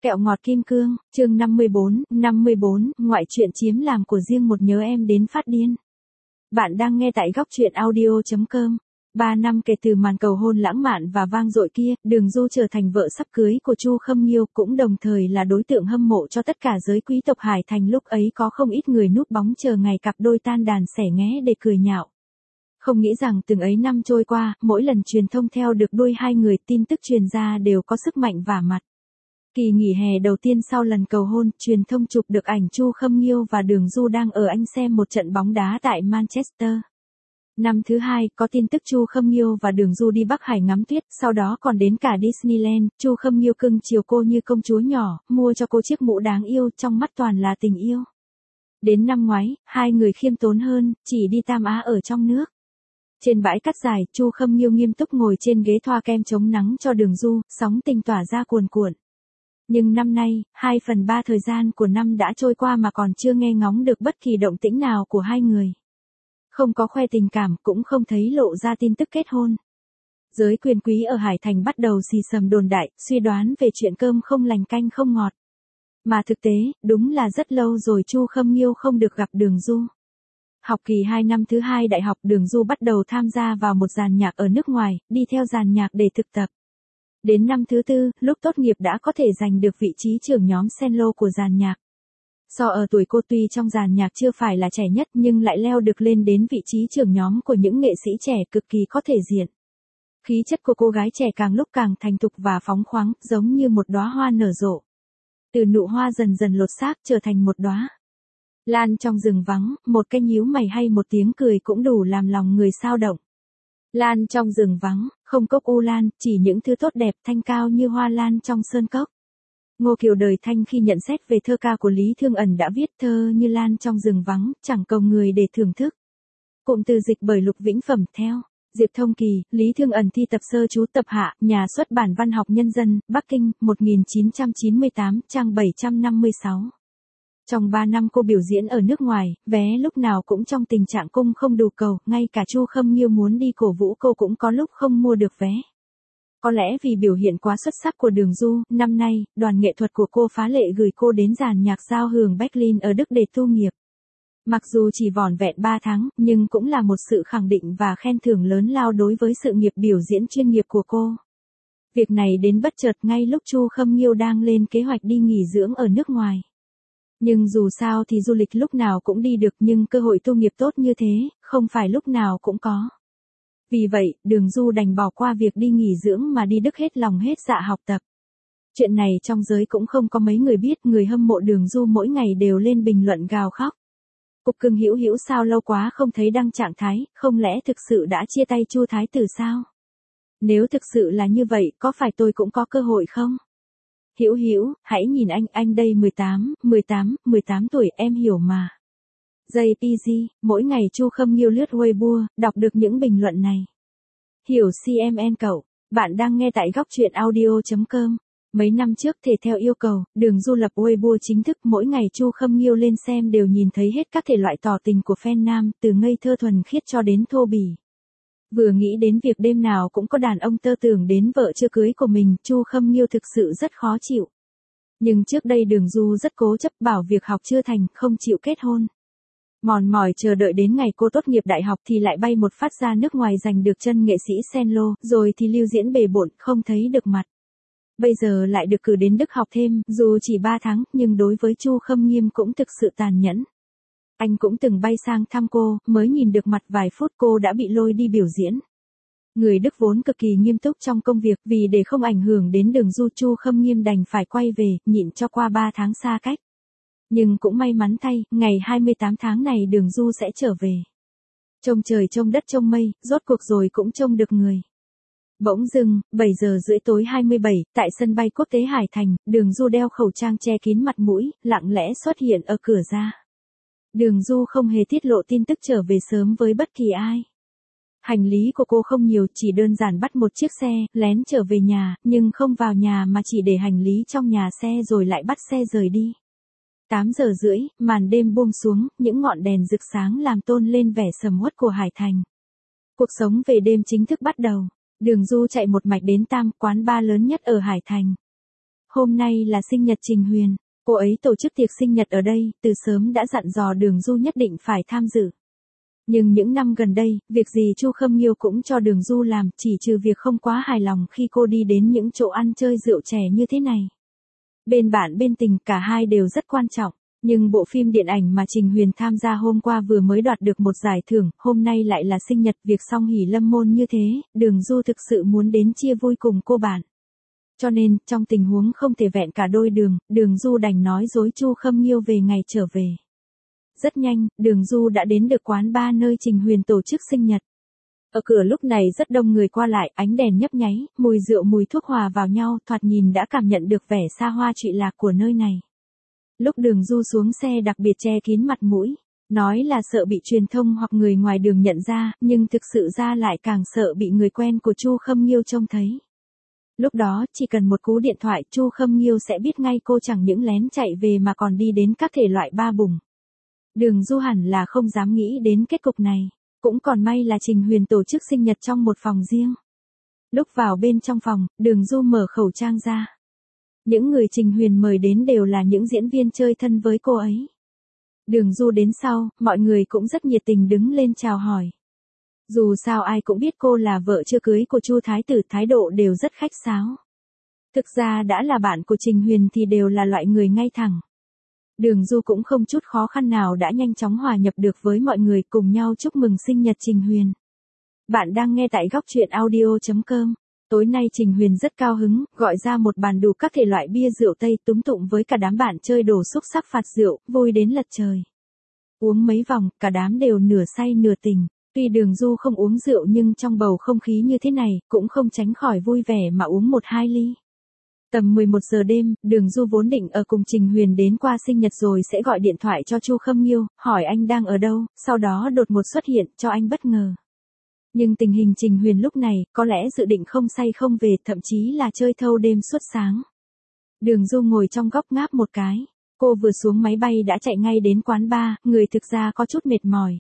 Kẹo ngọt kim cương, chương 54, ngoại truyện chiếm làm của riêng một nhớ em đến phát điên. Bạn đang nghe tại góc truyện audio.com. 3 năm kể từ màn cầu hôn lãng mạn và vang dội kia, Đường Du trở thành vợ sắp cưới của Chu Khâm Nghiêu, cũng đồng thời là đối tượng hâm mộ cho tất cả giới quý tộc Hải Thành. Lúc ấy có không ít người núp bóng chờ ngày cặp đôi tan đàn xẻ nghé để cười nhạo. Không nghĩ rằng từng ấy năm trôi qua, mỗi lần truyền thông theo được đuôi hai người, tin tức truyền ra đều có sức mạnh vả mặt. Kỳ nghỉ hè đầu tiên sau lần cầu hôn, truyền thông chụp được ảnh Chu Khâm Nghiêu và Đường Du đang ở Anh xem một trận bóng đá tại Manchester. Năm thứ hai, có tin tức Chu Khâm Nghiêu và Đường Du đi Bắc Hải ngắm tuyết, sau đó còn đến cả Disneyland. Chu Khâm Nghiêu cưng chiều cô như công chúa nhỏ, mua cho cô chiếc mũ đáng yêu, trong mắt toàn là tình yêu. Đến năm ngoái, hai người khiêm tốn hơn, chỉ đi Tam Á ở trong nước. Trên bãi cát dài, Chu Khâm Nghiêu nghiêm túc ngồi trên ghế thoa kem chống nắng cho Đường Du, sóng tình tỏa ra cuồn cuộn. Nhưng năm nay, 2/3 thời gian của năm đã trôi qua mà còn chưa nghe ngóng được bất kỳ động tĩnh nào của hai người. Không có khoe tình cảm, cũng không thấy lộ ra tin tức kết hôn. Giới quyền quý ở Hải Thành bắt đầu xì xầm đồn đại, suy đoán về chuyện cơm không lành canh không ngọt. Mà thực tế, đúng là rất lâu rồi Chu Khâm Nghiêu không được gặp Đường Du. Học kỳ 2 năm thứ 2 đại học, Đường Du bắt đầu tham gia vào một dàn nhạc ở nước ngoài, đi theo dàn nhạc để thực tập. Đến năm thứ 4, lúc tốt nghiệp đã có thể giành được vị trí trưởng nhóm cello của dàn nhạc. So ở tuổi cô tuy trong dàn nhạc chưa phải là trẻ nhất nhưng lại leo được lên đến vị trí trưởng nhóm của những nghệ sĩ trẻ cực kỳ có thể diện. Khí chất của cô gái trẻ càng lúc càng thành thục và phóng khoáng, giống như một đóa hoa nở rộ. Từ nụ hoa dần dần lột xác trở thành một đóa lan trong rừng vắng, một cái nhíu mày hay một tiếng cười cũng đủ làm lòng người xao động. Lan trong rừng vắng, không cốc u lan, chỉ những thứ tốt đẹp thanh cao như hoa lan trong sơn cốc. Ngô Kiều đời Thanh khi nhận xét về thơ ca của Lý Thương Ẩn đã viết thơ như lan trong rừng vắng, chẳng cầu người để thưởng thức. Cụm từ dịch bởi Lục Vĩnh Phẩm theo Diệp Thông Kỳ, Lý Thương Ẩn thi tập sơ chú tập hạ, nhà xuất bản Văn học Nhân dân, Bắc Kinh, 1998, trang 756. Trong 3 năm cô biểu diễn ở nước ngoài, vé lúc nào cũng trong tình trạng cung không đủ cầu, ngay cả Chu Khâm Nghiêu muốn đi cổ vũ cô cũng có lúc không mua được vé. Có lẽ vì biểu hiện quá xuất sắc của Đường Du, năm nay, đoàn nghệ thuật của cô phá lệ gửi cô đến dàn nhạc giao hưởng Berlin ở Đức để tu nghiệp. Mặc dù chỉ vỏn vẹn 3 tháng, nhưng cũng là một sự khẳng định và khen thưởng lớn lao đối với sự nghiệp biểu diễn chuyên nghiệp của cô. Việc này đến bất chợt ngay lúc Chu Khâm Nghiêu đang lên kế hoạch đi nghỉ dưỡng ở nước ngoài. Nhưng dù sao thì du lịch lúc nào cũng đi được, nhưng cơ hội tu nghiệp tốt như thế, không phải lúc nào cũng có. Vì vậy, Đường Du đành bỏ qua việc đi nghỉ dưỡng mà đi Đức hết lòng hết dạ học tập. Chuyện này trong giới cũng không có mấy người biết, người hâm mộ Đường Du mỗi ngày đều lên bình luận gào khóc. Cục cưng Hữu Hữu sao lâu quá không thấy đăng trạng thái, không lẽ thực sự đã chia tay Chu Thái Tử sao? Nếu thực sự là như vậy, có phải tôi cũng có cơ hội không? Hữu Hữu, hãy nhìn anh đây 18 tuổi, em hiểu mà. JPG, mỗi ngày Chu Khâm Nghiêu lướt Weibo, đọc được những bình luận này. Hiểu CMN cậu, bạn đang nghe tại góc truyện audio.com. Mấy năm trước thể theo yêu cầu, Đường Du lập Weibo chính thức, mỗi ngày Chu Khâm Nghiêu lên xem đều nhìn thấy hết các thể loại tỏ tình của fan nam, từ ngây thơ thuần khiết cho đến thô bỉ. Vừa nghĩ đến việc đêm nào cũng có đàn ông tơ tưởng đến vợ chưa cưới của mình, Chu Khâm Nghiêu thực sự rất khó chịu. Nhưng trước đây Đường Du rất cố chấp bảo việc học chưa thành, không chịu kết hôn. Mòn mỏi chờ đợi đến ngày cô tốt nghiệp đại học thì lại bay một phát ra nước ngoài giành được chân nghệ sĩ cello, rồi thì lưu diễn bề bộn, không thấy được mặt. Bây giờ lại được cử đến Đức học thêm, dù chỉ 3 tháng, nhưng đối với Chu Khâm Nghiêu cũng thực sự tàn nhẫn. Anh cũng từng bay sang thăm cô, mới nhìn được mặt vài phút cô đã bị lôi đi biểu diễn. Người Đức vốn cực kỳ nghiêm túc trong công việc, vì để không ảnh hưởng đến Đường Du, Chu Khâm Nghiêu đành phải quay về, nhịn cho qua 3 tháng xa cách. Nhưng cũng may mắn thay, ngày 28 tháng này Đường Du sẽ trở về. Trông trời trông đất trông mây, rốt cuộc rồi cũng trông được người. Bỗng dưng, 7 giờ rưỡi tối 27, tại sân bay quốc tế Hải Thành, Đường Du đeo khẩu trang che kín mặt mũi, lặng lẽ xuất hiện ở cửa ra. Đường Du không hề tiết lộ tin tức trở về sớm với bất kỳ ai. Hành lý của cô không nhiều, chỉ đơn giản bắt một chiếc xe, lén trở về nhà, nhưng không vào nhà mà chỉ để hành lý trong nhà xe rồi lại bắt xe rời đi. 8 giờ rưỡi, màn đêm buông xuống, những ngọn đèn rực sáng làm tôn lên vẻ sầm uất của Hải Thành. Cuộc sống về đêm chính thức bắt đầu. Đường Du chạy một mạch đến Tam, quán bar lớn nhất ở Hải Thành. Hôm nay là sinh nhật Trình Huyền, cô ấy tổ chức tiệc sinh nhật ở đây, từ sớm đã dặn dò Đường Du nhất định phải tham dự. Nhưng những năm gần đây, việc gì Chu Khâm Nghiêu cũng cho Đường Du làm, chỉ trừ việc không quá hài lòng khi cô đi đến những chỗ ăn chơi rượu chè như thế này. Bên bạn bên tình, cả hai đều rất quan trọng. Nhưng bộ phim điện ảnh mà Trình Huyền tham gia hôm qua vừa mới đoạt được một giải thưởng, hôm nay lại là sinh nhật, việc song hỷ lâm môn như thế, Đường Du thực sự muốn đến chia vui cùng cô bạn. Cho nên, trong tình huống không thể vẹn cả đôi đường, Đường Du đành nói dối Chu Khâm Nghiêu về ngày trở về. Rất nhanh, Đường Du đã đến được quán bar nơi Trình Huyền tổ chức sinh nhật. Ở cửa lúc này rất đông người qua lại, ánh đèn nhấp nháy, mùi rượu mùi thuốc hòa vào nhau, thoạt nhìn đã cảm nhận được vẻ xa hoa trụy lạc của nơi này. Lúc Đường Du xuống xe đặc biệt che kín mặt mũi, nói là sợ bị truyền thông hoặc người ngoài đường nhận ra, nhưng thực sự ra lại càng sợ bị người quen của Chu Khâm Nghiêu trông thấy. Lúc đó, chỉ cần một cú điện thoại, Chu Khâm Nghiêu sẽ biết ngay cô chẳng những lén chạy về mà còn đi đến các thể loại bar bùng. Đường Du hẳn là không dám nghĩ đến kết cục này, cũng còn may là Trình Huyền tổ chức sinh nhật trong một phòng riêng. Lúc vào bên trong phòng, Đường Du mở khẩu trang ra. Những người Trình Huyền mời đến đều là những diễn viên chơi thân với cô ấy. Đường Du đến sau, mọi người cũng rất nhiệt tình đứng lên chào hỏi. Dù sao ai cũng biết cô là vợ chưa cưới của Chu Thái Tử, thái độ đều rất khách sáo. Thực ra đã là bạn của Trình Huyền thì đều là loại người ngay thẳng. Đường Du cũng không chút khó khăn nào đã nhanh chóng hòa nhập được với mọi người, cùng nhau chúc mừng sinh nhật Trình Huyền. Bạn đang nghe tại góc truyện audio.com. Tối nay Trình Huyền rất cao hứng, gọi ra một bàn đủ các thể loại bia rượu Tây, túm tụng với cả đám bạn chơi đồ xúc sắc phạt rượu, vui đến lật trời. Uống mấy vòng, cả đám đều nửa say nửa tỉnh. Tuy Đường Du không uống rượu nhưng trong bầu không khí như thế này, cũng không tránh khỏi vui vẻ mà uống 1-2 ly. Tầm 11 giờ đêm, Đường Du vốn định ở cùng Trình Huyền đến qua sinh nhật rồi sẽ gọi điện thoại cho Chu Khâm Nghiêu, hỏi anh đang ở đâu, sau đó đột ngột xuất hiện, cho anh bất ngờ. Nhưng tình hình Trình Huyền lúc này, có lẽ dự định không say không về, thậm chí là chơi thâu đêm suốt sáng. Đường Du ngồi trong góc ngáp một cái. Cô vừa xuống máy bay đã chạy ngay đến quán bar, người thực ra có chút mệt mỏi.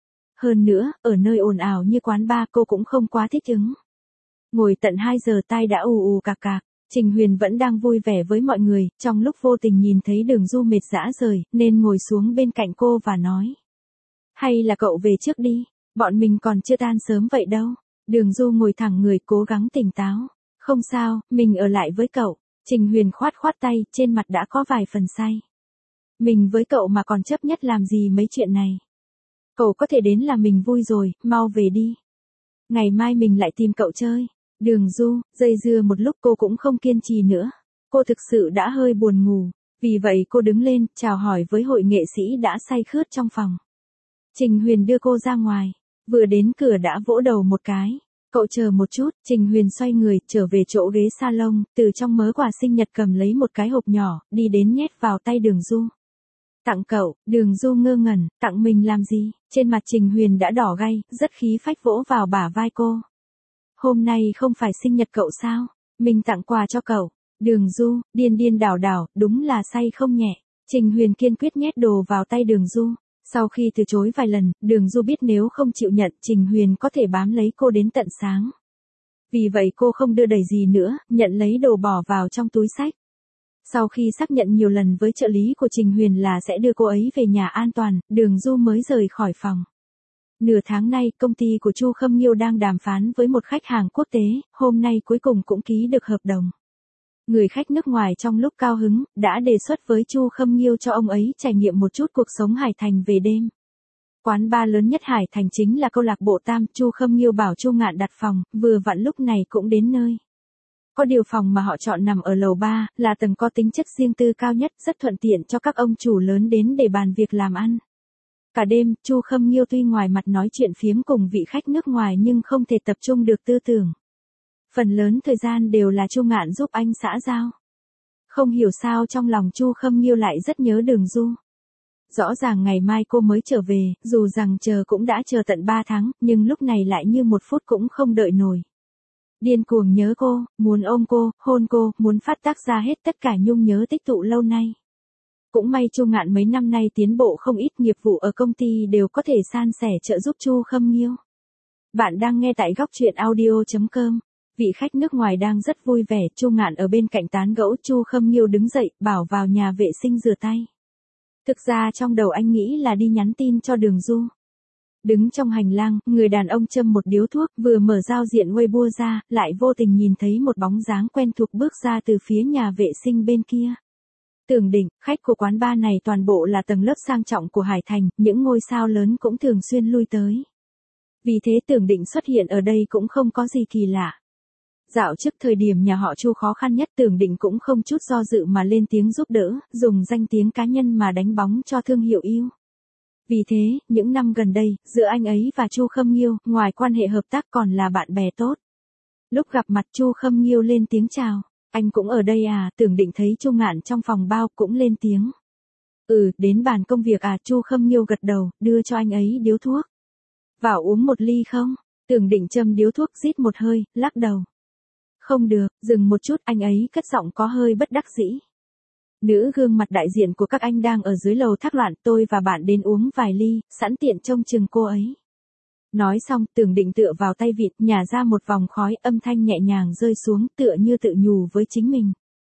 Hơn nữa, ở nơi ồn ào như quán bar cô cũng không quá thích ứng. Ngồi tận 2 giờ tai đã ù ù cạc cạc. Trình Huyền vẫn đang vui vẻ với mọi người, trong lúc vô tình nhìn thấy Đường Du mệt rã rời, nên ngồi xuống bên cạnh cô và nói. Hay là cậu về trước đi, bọn mình còn chưa tan sớm vậy đâu. Đường Du ngồi thẳng người cố gắng tỉnh táo. Không sao, mình ở lại với cậu. Trình Huyền khoát khoát tay, trên mặt đã có vài phần say. Mình với cậu mà còn chấp nhất làm gì mấy chuyện này. Cậu có thể đến là mình vui rồi, mau về đi. Ngày mai mình lại tìm cậu chơi. Đường Du, dây dưa một lúc cô cũng không kiên trì nữa. Cô thực sự đã hơi buồn ngủ. Vì vậy cô đứng lên, chào hỏi với hội nghệ sĩ đã say khướt trong phòng. Trình Huyền đưa cô ra ngoài. Vừa đến cửa đã vỗ đầu một cái. Cậu chờ một chút, Trình Huyền xoay người, trở về chỗ ghế salon, từ trong mớ quà sinh nhật cầm lấy một cái hộp nhỏ, đi đến nhét vào tay Đường Du. Tặng cậu. Đường Du ngơ ngẩn, tặng mình làm gì? Trên mặt Trình Huyền đã đỏ gay, rất khí phách vỗ vào bả vai cô. Hôm nay không phải sinh nhật cậu sao? Mình tặng quà cho cậu. Đường Du, điên điên đảo đảo, đúng là say không nhẹ. Trình Huyền kiên quyết nhét đồ vào tay Đường Du. Sau khi từ chối vài lần, Đường Du biết nếu không chịu nhận, Trình Huyền có thể bám lấy cô đến tận sáng. Vì vậy cô không đưa đẩy gì nữa, nhận lấy đồ bỏ vào trong túi xách. Sau khi xác nhận nhiều lần với trợ lý của Trình Huyền là sẽ đưa cô ấy về nhà an toàn, Đường Du mới rời khỏi phòng. Nửa tháng nay, công ty của Chu Khâm Nghiêu đang đàm phán với một khách hàng quốc tế, hôm nay cuối cùng cũng ký được hợp đồng. Người khách nước ngoài trong lúc cao hứng, đã đề xuất với Chu Khâm Nghiêu cho ông ấy trải nghiệm một chút cuộc sống Hải Thành về đêm. Quán bar lớn nhất Hải Thành chính là câu lạc bộ Tam, Chu Khâm Nghiêu bảo Chu Ngạn đặt phòng, vừa vặn lúc này cũng đến nơi. Có điều phòng mà họ chọn nằm ở lầu 3, là tầng có tính chất riêng tư cao nhất, rất thuận tiện cho các ông chủ lớn đến để bàn việc làm ăn. Cả đêm, Chu Khâm Nghiêu tuy ngoài mặt nói chuyện phiếm cùng vị khách nước ngoài nhưng không thể tập trung được tư tưởng. Phần lớn thời gian đều là Chu Ngạn giúp anh xã giao. Không hiểu sao trong lòng Chu Khâm Nghiêu lại rất nhớ Đường Du. Rõ ràng ngày mai cô mới trở về, dù rằng chờ cũng đã chờ tận 3 tháng, nhưng lúc này lại như một phút cũng không đợi nổi. Điên cuồng nhớ cô, muốn ôm cô, hôn cô, muốn phát tác ra hết tất cả nhung nhớ tích tụ lâu nay. Cũng may Chu Ngạn mấy năm nay tiến bộ không ít, nghiệp vụ ở công ty đều có thể san sẻ trợ giúp Chu Khâm Nghiêu. Bạn đang nghe tại góc truyện audio.com. Vị khách nước ngoài đang rất vui vẻ, Chu Ngạn ở bên cạnh tán gẫu, Chu Khâm Nghiêu đứng dậy, bảo vào nhà vệ sinh rửa tay. Thực ra trong đầu anh nghĩ là đi nhắn tin cho Đường Du. Đứng trong hành lang, người đàn ông châm một điếu thuốc, vừa mở giao diện Weibo ra, lại vô tình nhìn thấy một bóng dáng quen thuộc bước ra từ phía nhà vệ sinh bên kia. Tưởng Định, khách của quán bar này toàn bộ là tầng lớp sang trọng của Hải Thành, những ngôi sao lớn cũng thường xuyên lui tới. Vì thế Tưởng Định xuất hiện ở đây cũng không có gì kỳ lạ. Dạo trước thời điểm nhà họ Chu khó khăn nhất, Tưởng Định cũng không chút do dự mà lên tiếng giúp đỡ, dùng danh tiếng cá nhân mà đánh bóng cho thương hiệu yêu. Vì thế, những năm gần đây, giữa anh ấy và Chu Khâm Nghiêu, ngoài quan hệ hợp tác còn là bạn bè tốt. Lúc gặp mặt Chu Khâm Nghiêu lên tiếng chào, anh cũng ở đây à, Tưởng Định thấy Chu Ngạn trong phòng bao cũng lên tiếng. Đến bàn công việc à, Chu Khâm Nghiêu gật đầu, đưa cho anh ấy điếu thuốc. Vào uống một ly không? Tưởng Định châm điếu thuốc rít một hơi, lắc đầu. Không được, dừng một chút, anh ấy cất giọng có hơi bất đắc dĩ. Nữ gương mặt đại diện của các anh đang ở dưới lầu thác loạn, tôi và bạn đến uống vài ly, sẵn tiện trông chừng cô ấy. Nói xong, Tưởng Định tựa vào tay vịt, nhả ra một vòng khói, âm thanh nhẹ nhàng rơi xuống, tựa như tự nhủ với chính mình.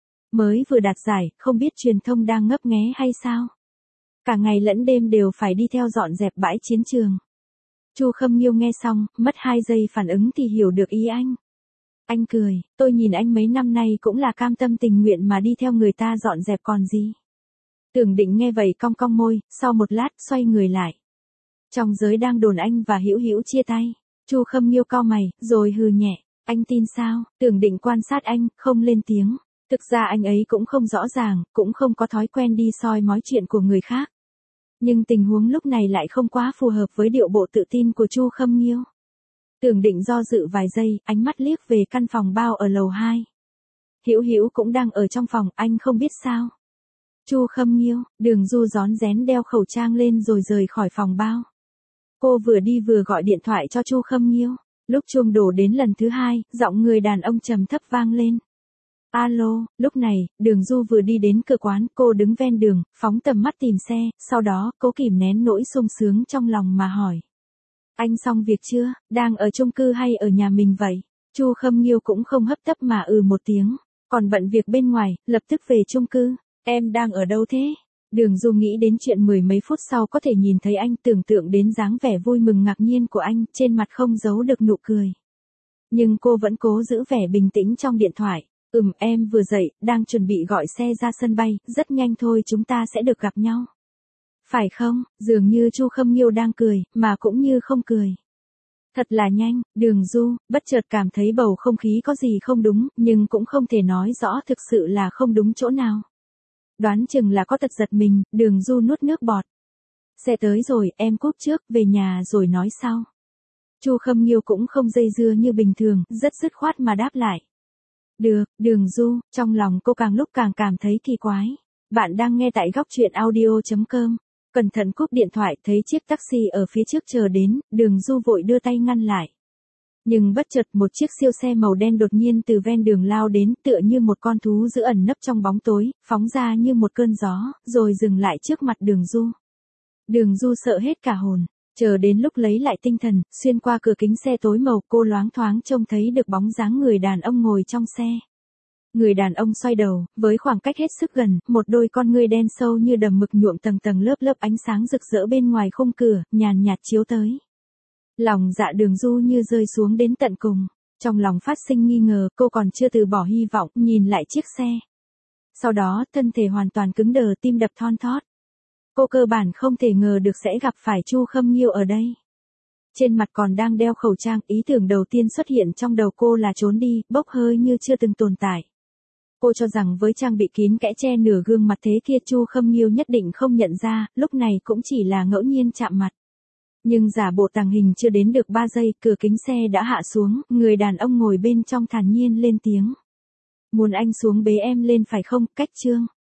Mới vừa đạt giải, không biết truyền thông đang ngấp nghé hay sao? Cả ngày lẫn đêm đều phải đi theo dọn dẹp bãi chiến trường. Chu Khâm Nghiêu nghe xong, mất 2 giây phản ứng thì hiểu được ý anh. Anh cười, tôi nhìn anh mấy năm nay cũng là cam tâm tình nguyện mà đi theo người ta dọn dẹp còn gì. Tưởng Định nghe vậy cong cong môi, sau một lát xoay người lại. Trong giới đang đồn anh và Hữu Hữu chia tay. Chu Khâm Nghiêu cau mày, rồi hừ nhẹ, anh tin sao? Tưởng Định quan sát anh, không lên tiếng. Thực ra anh ấy cũng không rõ ràng, cũng không có thói quen đi soi mói chuyện của người khác. Nhưng tình huống lúc này lại không quá phù hợp với điệu bộ tự tin của Chu Khâm Nghiêu. Tưởng Định do dự vài giây, ánh mắt liếc về căn phòng bao ở lầu 2. Hữu Hữu cũng đang ở trong phòng, anh không biết sao? Chu Khâm Nghiêu, Đường Du rón rén đeo khẩu trang lên rồi rời khỏi phòng bao. Cô vừa đi vừa gọi điện thoại cho Chu Khâm Nghiêu. Lúc chuông đổ đến lần thứ 2, giọng người đàn ông trầm thấp vang lên. Alo, lúc này, Đường Du vừa đi đến cửa quán, cô đứng ven đường, phóng tầm mắt tìm xe, sau đó, cố kìm nén nỗi sung sướng trong lòng mà hỏi. Anh xong việc chưa, đang ở chung cư hay ở nhà mình vậy? Chu Khâm Nghiêu cũng không hấp tấp mà một tiếng, còn bận việc bên ngoài, lập tức về chung cư. Em đang ở đâu thế? Đường Du nghĩ đến chuyện 10 mấy phút sau có thể nhìn thấy anh, tưởng tượng đến dáng vẻ vui mừng ngạc nhiên của anh, trên mặt không giấu được nụ cười. Nhưng cô vẫn cố giữ vẻ bình tĩnh trong điện thoại. Em vừa dậy, đang chuẩn bị gọi xe ra sân bay, rất nhanh thôi chúng ta sẽ được gặp nhau. Phải không? Dường như Chu Khâm Nghiêu đang cười, mà cũng như không cười. Thật là nhanh, Đường Du, bất chợt cảm thấy bầu không khí có gì không đúng, nhưng cũng không thể nói rõ thực sự là không đúng chỗ nào. Đoán chừng là có tật giật mình, Đường Du nuốt nước bọt. Xe tới rồi, em cúp trước, về nhà rồi nói sau. Chu Khâm Nghiêu cũng không dây dưa như bình thường, rất dứt khoát mà đáp lại. Được, Đường Du, trong lòng cô càng lúc càng cảm thấy kỳ quái. Bạn đang nghe tại góc truyện audio.com. Cẩn thận cúp điện thoại, thấy chiếc taxi ở phía trước chờ đến, Đường Du vội đưa tay ngăn lại. Nhưng bất chợt một chiếc siêu xe màu đen đột nhiên từ ven đường lao đến, tựa như một con thú dữ ẩn nấp trong bóng tối, phóng ra như một cơn gió, rồi dừng lại trước mặt Đường Du. Đường Du sợ hết cả hồn, chờ đến lúc lấy lại tinh thần, xuyên qua cửa kính xe tối màu, cô loáng thoáng trông thấy được bóng dáng người đàn ông ngồi trong xe. Người đàn ông xoay đầu, với khoảng cách hết sức gần, một đôi con ngươi đen sâu như đầm mực nhuộm tầng tầng lớp lớp ánh sáng rực rỡ bên ngoài khung cửa, nhàn nhạt chiếu tới. Lòng dạ Đường Du như rơi xuống đến tận cùng. Trong lòng phát sinh nghi ngờ, cô còn chưa từ bỏ hy vọng, nhìn lại chiếc xe. Sau đó, thân thể hoàn toàn cứng đờ, tim đập thon thót. Cô cơ bản không thể ngờ được sẽ gặp phải Chu Khâm Nghiêu ở đây. Trên mặt còn đang đeo khẩu trang, ý tưởng đầu tiên xuất hiện trong đầu cô là trốn đi, bốc hơi như chưa từng tồn tại. Cô cho rằng với trang bị kín kẽ che nửa gương mặt thế kia Chu Khâm Nghiêu nhất định không nhận ra, lúc này cũng chỉ là ngẫu nhiên chạm mặt. Nhưng giả bộ tàng hình chưa đến được 3 giây, cửa kính xe đã hạ xuống, người đàn ông ngồi bên trong thản nhiên lên tiếng. Muốn anh xuống bế em lên phải không, Cách Trương?